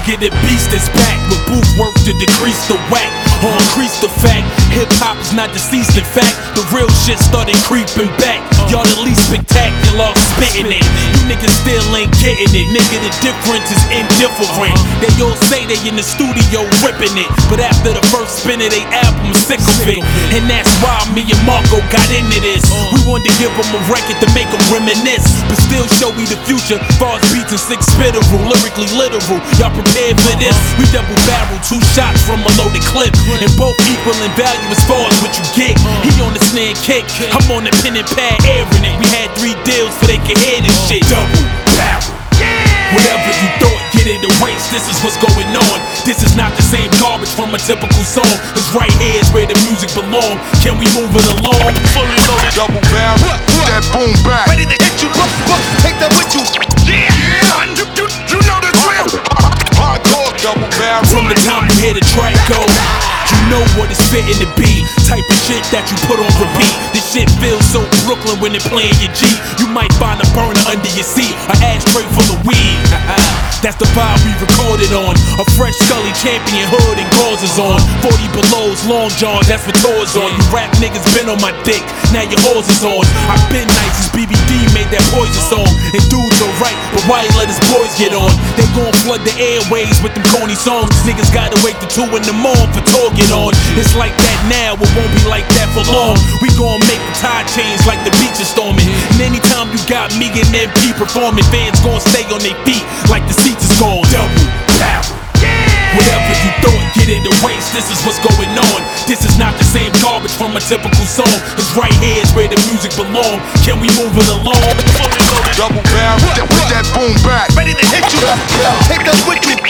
Nigga, the beast is back with booth work to decrease the whack or increase the fact. Hip-hop is not deceased, in fact, the real shit started creeping back. Y'all the least spectacular, spitting it. You niggas still ain't getting it. Nigga, the difference is indifferent. They all say they in the studio ripping it, but after the first spin of they album, I'm sick of it. And that's why me and Marco got into this. We wanted to give them a record to make them reminisce, but still show we the future. Bars, beats, and six spitteral, lyrically literal. Y'all prepared for this? We double barrel, 2 shots from a loaded clip, and both equal in value as far as what you get. He on the snare kick, I'm on the pen and pad airing it. We had 3 deals so they could hear this shit. Double barrel. Whatever you thought, get it erased, this is what's going on. This is not the same garbage from a typical song, cause right here is where the music belong. Can we move it along? Fully loaded double barrel, that boom back, ready to hit you, take that with you. Yeah, you know the drill. Hardcore double barrel. From the time you hear the track go, you know what it's fitting to be. Type of shit that you put on repeat. This shit feels so Brooklyn when they're playing your G. You might find a burner under your seat, an ashtray full of weed. That's the vibe we recorded on. A fresh Scully champion hood and gauze is on. 40 belows, long johns, that's what tours on. You rap niggas been on my dick, now your horse is on. I've been nice since BBD made that Poison song. And dudes are right, but why you let his boys get on? They gon' flood the airways with them corny songs. Niggas gotta wait till 2 in the morning for talk get on. It's like that now, it won't be like that for long. We gon' make the tide change like the beach is storming. And anytime you got me and MP performing, fans gon' stay on their feet like the seats is gone. Double barrel. Whatever you thought, get it erased, this is what's going on. This is not the same garbage from a typical song, cause right here is where the music belong. Can we move it along? Double barrel, with that boom back, ready to hit you, take that with you.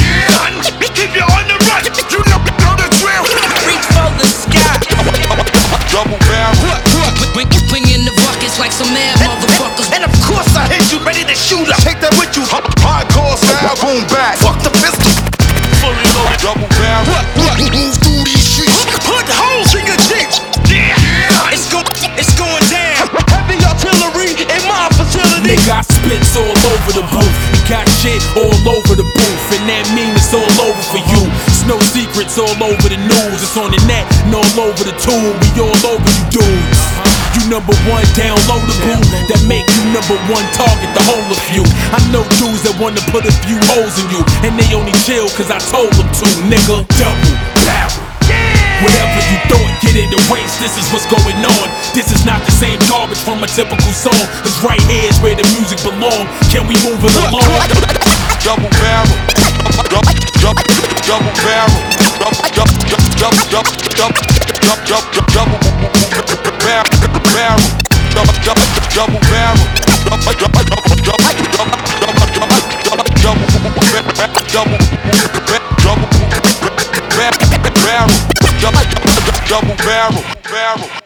Keep you on the run, you know the drill. Reach for the sky. Double barrel. Bring in the buckets like some mad motherfuckers. And of course I hit you, ready to shoot up. Take that with you, Hardcore style, boom back. fuck the pistol. Fully loaded double barrel. Move through these streets, put holes in your jeeps. Yeah, it's going down. Heavy artillery in my facility. Nigga, I spits all over the booth. We got shit all over the booth, and that mean it's all over for you. It's no secrets all over the news. It's on the net and all over the tube. We all over you dudes. You number 1 downloadable, that make you number 1 target, the whole of you. I know dudes that wanna put a few holes in you, and they only chill cause I told them to, nigga. Double barrel. Whatever you thought, get it erased, this is what's going on. This is not the same garbage from a typical song, cause right here is where the music belong. Can we move it along? Double barrel. Double barrel. Double barrel.